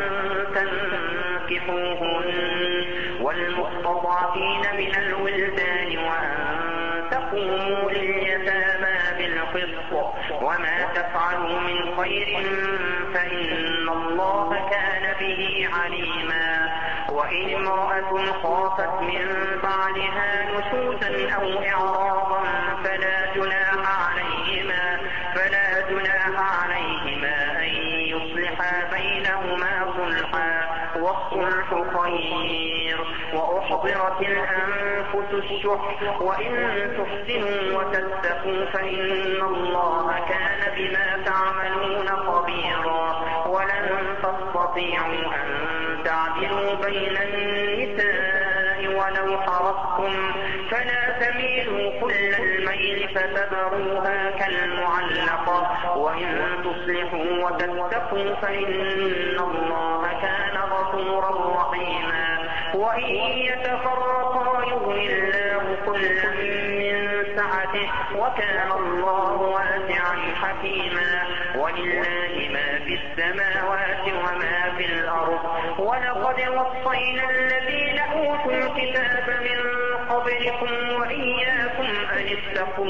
تنكحوهن والمستضعفين من الولدان وأن تقوموا لليتامى بالقسط وما تفعلوا من خير فإن الله كان به عليما. وإن امرأة خافت من بعدها نشوزا أو إعراضا فلا جناح عليهما فلا جناح عليهما أن يصلحا بينهما صلحا والصلح خير. وأحضرت الأنفس الشح وإن تحسنوا وتتقوا فإن الله كان بما تعملون خبيرا. ولن تستطيعوا أن تعدلوا بين النساء ولو حرصتم فلا تميلوا كل الميل فتذروها كالمعلقة. وإن تصلحوا وتتقوا فإن الله كان غفورا رحيما. وإن يتفرقا يغن الله كلا من سعته وكان الله واسعا حكيما. ولله ما في السماوات وما في الأرض. ولقد وصينا الذين أوتوا الكتاب من قبلكم وإياكم أن اتقوا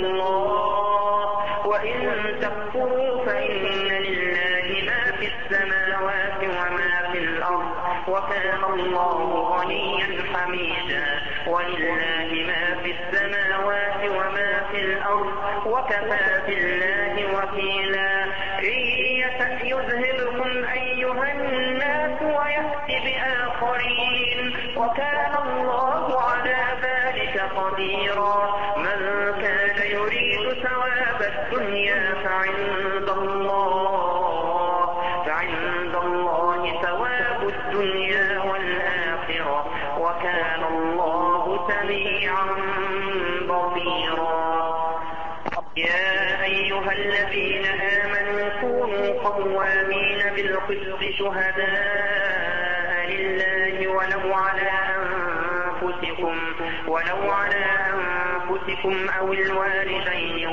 الله وإن تكفروا فإن لله ما في السماوات وما في الأرض وكان الله غنيا حميدا. ولله ما في السماوات وما في الأرض وكفى بالله وكيلا. إن يشأ يذهبكم أيها الناس ويأتي بآخرين وكان الله على ذلك قديرا. من كان يريد ثواب الدنيا فعند الله فعند الله ثواب الدنيا والآخرة وكان الله سميعا بصيرا. يا أيها الذين آمنوا كونوا قوامين بالقسط شهداء لله ولو على أنفسكم ولو على أنفسكم أو الوالدين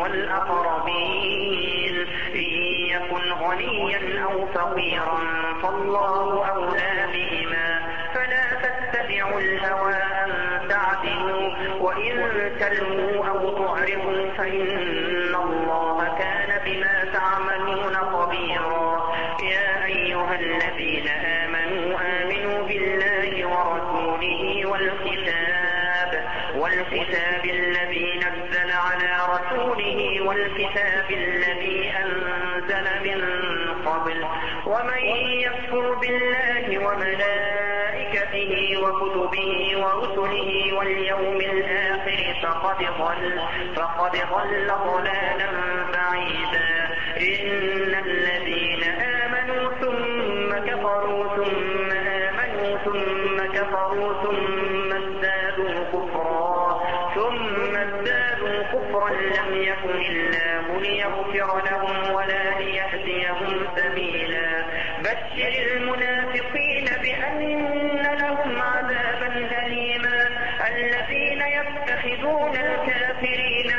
والأقربين إن يكن غنيا أو فقيرا فالله أولى بهما فلا تتبعوا الهوى أن تعدلوا وإن تلووا أو تعرضوا فإن الله كان بما تعملون خبيرا. يا أيها الذين آمنوا آمنوا بالله ورسوله والكتاب والكتاب الذي نزل على رسوله والكتاب الذي أنزل من قبل ومن يكفر بالله وملائكته وكتبه ورسله واليوم الآخر فقد ضل فقد ضل ضلالا بعيدا. إن الذين آمنوا ثم كفروا ثم آمنوا ثم كفروا ثم ازدادوا كفرا ثم ازدادوا كفرا لم يكن الله ليغفر لهم ولا ليهديهم سبيلا. بشر المنافقين بأن لهم عذابا أليما. الذين يتخذون الكافرين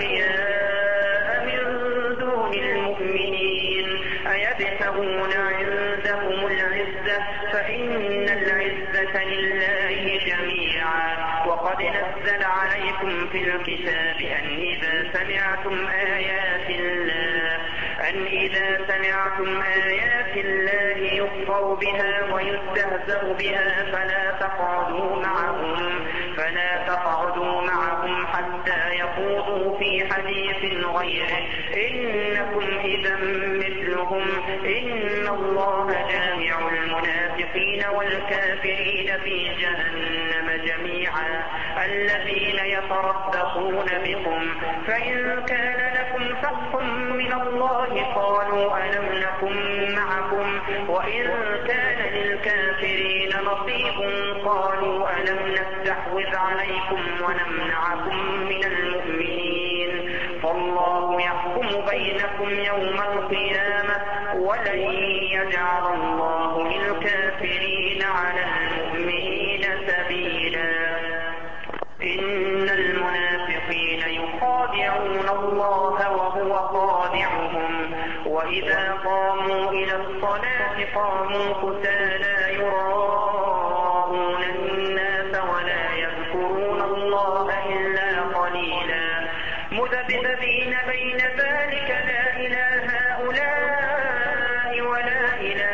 أولياء من دون المؤمنين أيبتغون عندهم العزة فإن العزة لله جميعا. وقد نزل عليكم في الكتاب أن إذا سمعتم آيات الله أن إذا سمعتم آيات الله يكفر بها ويستهزأ بها فلا تقعدوا معهم فلا تقعدوا معهم معكم حتى يخوضوا في حديث غيره إنكم إذا مثلهم إن الله جامع المنافقين والكافرين في جهنم جميعا الذين يتربصون بكم فإن كان لكم فتح من الله قالوا ألم نكن معكم وإن كان للكافرين نصيب قالوا ألم نستحوذ عليكم ونمنعكم من المؤمنين فالله يحكم بينكم يوم القيامة ولن يجعل الله للكافرين على المؤمنين سبيلا إن المنافقين يخادعون الله وهو خادعهم وإذا قاموا إلى الصلاة قاموا كسالى يراءون الناس ولا يذكرون الله إلا قليلا مذبذبين بين ذلك لا إلى هؤلاء ولا إلى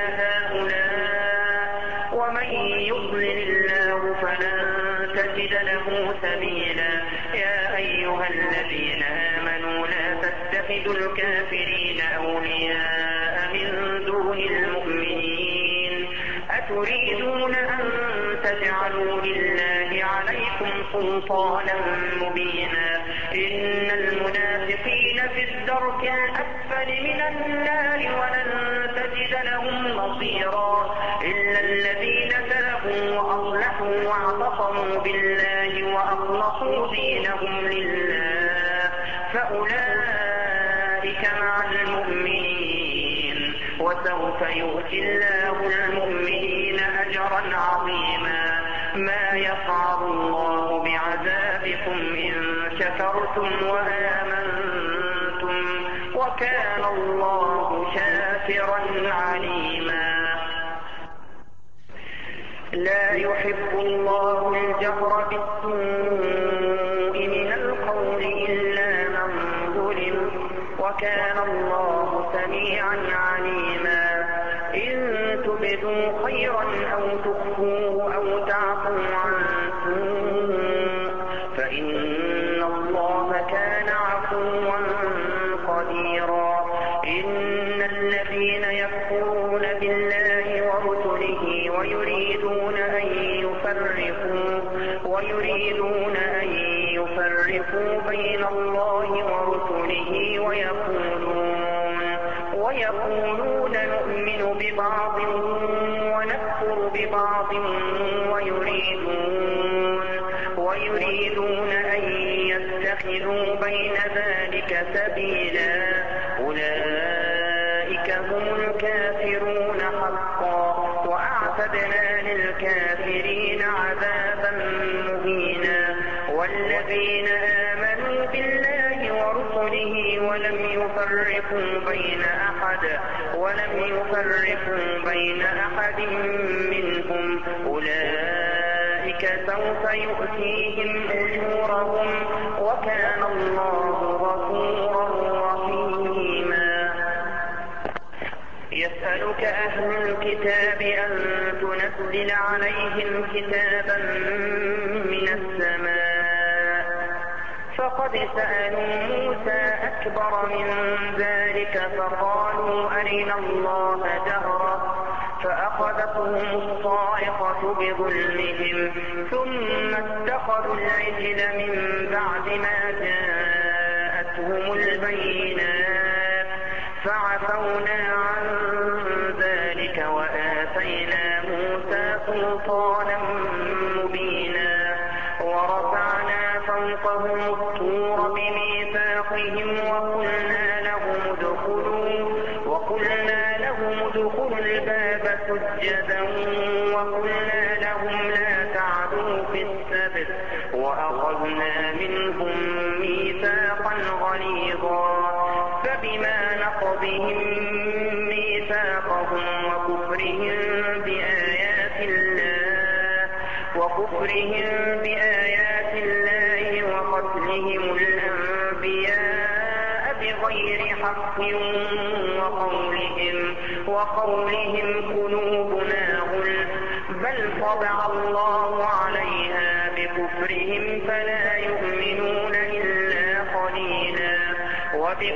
هؤلاء ومن يضلل الله فلن تجد له سبيلا يا أيها الذين آمنوا لا تتخذوا الكافرين أولياء من دون المؤمنين أتريدون أن تجعلوا لله عليكم سلطانا مبينا إن المنافقين في الدرك الأسفل من النار ولن تجد لهم نصيرا إلا الذين تابوا وأصلحوا واعتصموا بالله وأخلصوا دينهم لله فأولئك مع المؤمنين وسوف يؤتي الله المؤمنين أجرا عظيما ما يفعل الله بعذابكم إن شكرتم وآمنتم وكان الله شاكرا عليما لا يحب الله الجهر بالسوء من القول إلا من ظلم وكان الله سميعا عليما إن تبدوا خيرا أو تخفوه أو تعفوا عن سوء فإن الله كان عفوا قديرا إن الذين يكفرون بالله ورسله ويريدون أن يفرقوا ويريدون أن يفرقوا بين الله ورسله ويقولون ويقولون نؤمن ببعض ونكفر ببعض ويريدون ويريدون أن يتخذوا بين ذلك سبيلا أولئك هم الكافرون حقا وأعتدنا للكافرين عذابا مهينا والذين آمنوا بالله ورسله ولم يفرقوا بين أحد ولم يفرقوا بين أحد منهم أولئك سوف يؤتيهم أجورهم وكان الله غفورا رحيما يسألك أهل الكتاب أن تنزل عليهم كتابا من السماء فقد سألوا موسى أكبر من ذلك فقالوا أرنا الله جهرة فأخذتهم الصاعقة بظلمهم ثم اتخذوا العجل من بعد ما جاءتهم البينات فعفونا عن ذلك وآتينا موسى سلطانا مبينا ورفعنا فوقهم الطور بميثاقهم وقلنا لهم ادخلوا وقلنا لهم ادخلوا الباب سجدا وقلنا لهم لا تعدوا في السبت وأخذنا منهم ميثاقا غليظا فبما نقضهم ميثاقهم وكفرهم بآيات الله وكفرهم بآيات الله وقتلهم الأنبياء بغير حق وقولهم وقولهم قلوبنا غلف بل طبع الله عليها بكفرهم فلا يؤمنون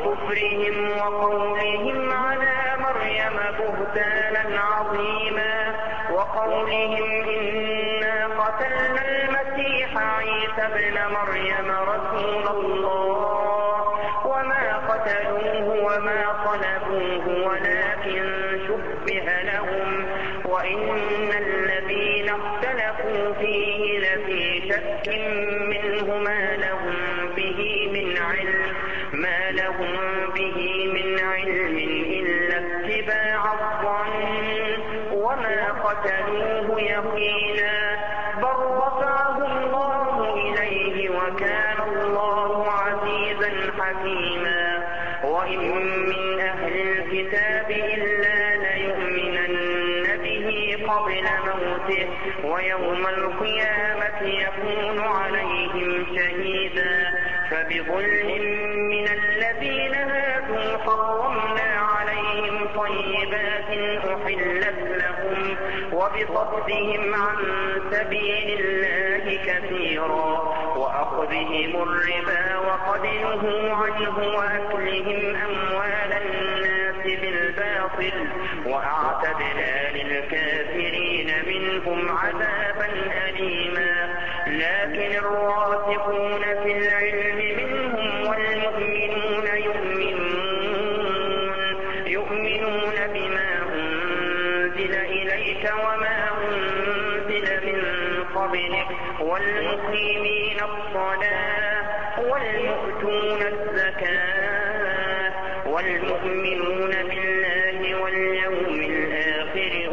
وبكفرهم وقولهم على مريم بهتانا عظيما وقولهم إنا قتلنا المسيح عيسى ابن مريم رسول الله وما قتلوه وما صلبوه ولكن شبه لهم وإن الذين اختلفوا فيه لفي شك منه ما لهم به من علم ما لهم به من علم إلا اتباع الظن وما قتلوه يقينا بل رفعه الله إليه وكان الله عزيزا حكيما وإن من أهل الكتاب إلا ليؤمنن به قبل موته ويوم القيامة يكون عليهم شهيدا فبظلم من الذين هادوا حرمنا عليهم طيبات أحلت لهم وبصدهم عن سبيل الله كثيرا وأخذهم الربا وقد نهوا عنه وأكلهم أموال الناس بالباطل وأعتدنا للكافرين منهم عذابا أليما لكن الراسخون في العلم منهم والمؤمنون يؤمنون يؤمنون بما أنزل إليك وما أنزل من قبلك والمقيمين الصلاة والمؤتون الزكاة والمؤمنون بالله واليوم الآخر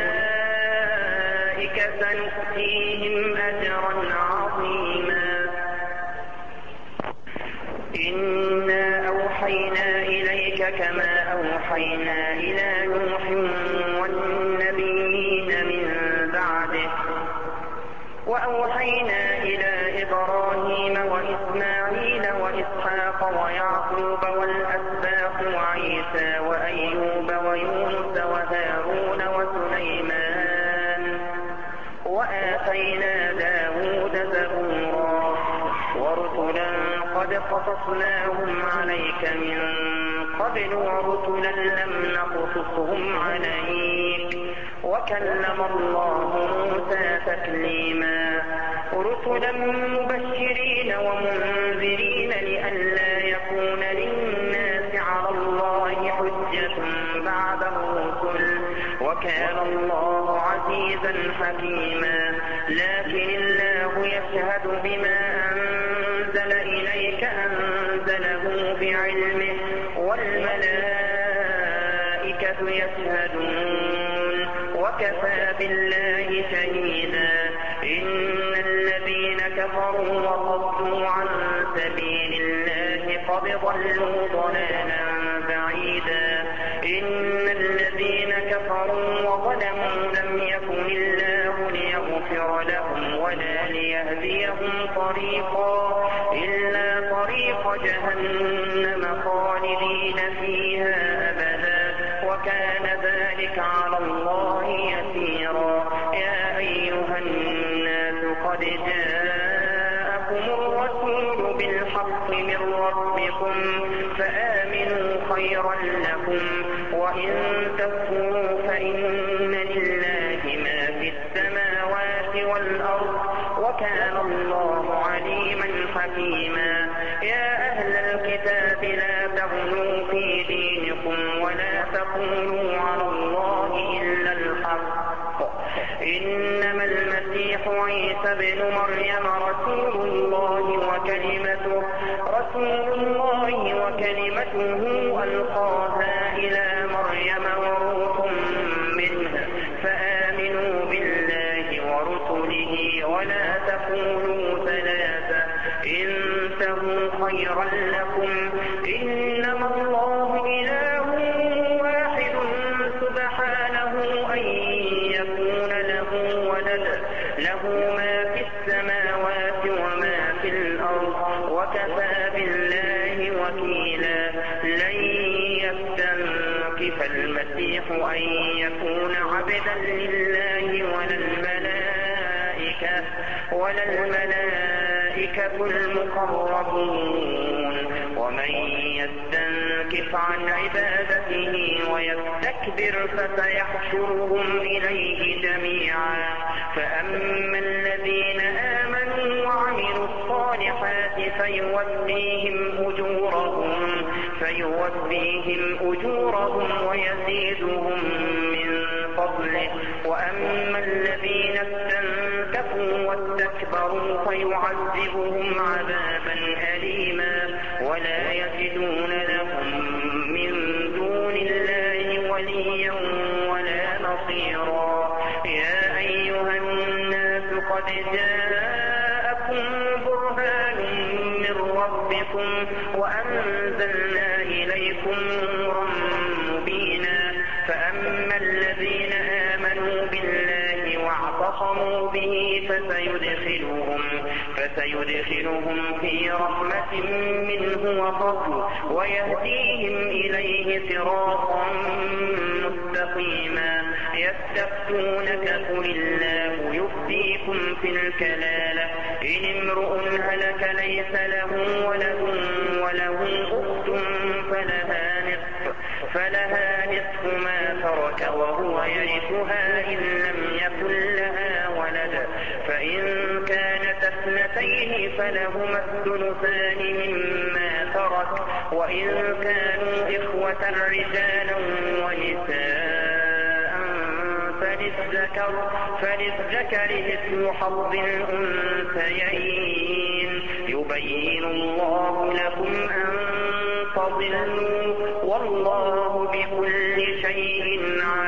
أولئك سنؤتيهم أجرا عظيما إنا أوحينا إليك كما أوحينا إلى نوح والنبيين من بعده وأوحينا إلى إبراهيم وإسماعيل وإسحاق ويعقوب والأسباط وعيسى وأيوب ويونس وهارون وسليمان وآتينا داود زبورا ورسلا قد قصصناهم عليك من قبل ورسلا لم نقصصهم عليك وكلم الله موسى تكليما رسلا مبشرين ومنذرين لئلا يكون للناس على الله حجة بعد الرسل وكان الله عزيزا حكيما لكن الله يشهد بما أنزل إليك أنزله بعلمه والملائكة يشهدون وكفى بالله شهيدا إن الذين كفروا وصدوا عن سبيل الله قد ضلوا ضلالا بعيدا إن الذين كفروا وظلموا لم يكن الله ليغفر لهم ولا ليهديهم طريقا إلا طريق جهنم خالدين فيها أبدا وكان ذلك على الله يسيرا يا أيها الناس قد جاءكم الرسول بالحق من ربكم فآمنوا خيرا لكم وإن تكفروا فإن لله ما في السماوات والأرض وكان الله عليما حكيما يا أهل الكتاب لا تغلوا في دينكم ولا تقولوا على الله إلا الحق إنما المسيح عيسى ابن مريم رسول الله وكلمته رسول الله وكلمته ألقاها إلى مريم وروح منه فآمنوا بالله ورسله ولا تقولوا ثلاثة انتهوا خيرا لكم إنما الله إله واحد سبحانه أن يكون له ولد له ما في السماوات وما في الأرض وكفى بالله وكيلا لن يستنكف المسيح أن يكون عبدا لله ولا الملائكة ولا الملائكة المقربون ومن يستنكف ينكف عن عبادته ويستكبر فسيحشرهم إليه جميعا. فأما الذين آمنوا وعملوا الصالحات فيوفيهم أجورهم, فيوفيهم أجورهم ويزيدهم من فضله. وأما الذين استنكفوا واستكبروا فيعذبهم عذابا أليما ولا يجدون لهم من دون الله وليا ولا نصيرا. يا أيها الناس قد جاءكم برهان من ربكم وأنزلنا إليكم نورا مبينا. فأما الذين آمنوا بالله واعتصموا به فسيدخلهم, فسيدخلهم في رحمة منه وفضل ويهديهم إليه صراطا مستقيما. يستفتونك قل الله يفتيكم في الكلالة إن امرؤ هلك ليس له ولد وله أخت فلها نصف, فلها نصف ما ترك وهو يرثها إن لم يكن لها ولد. فإن كانت اثنتين فلهما الثلثان مما ترك وإن كانوا إخوة رجالا ونساء فللذكر, فللذكر مثل حظ الأنثيين. يبين الله لكم أن تضلوا والله بكل شيء عليم.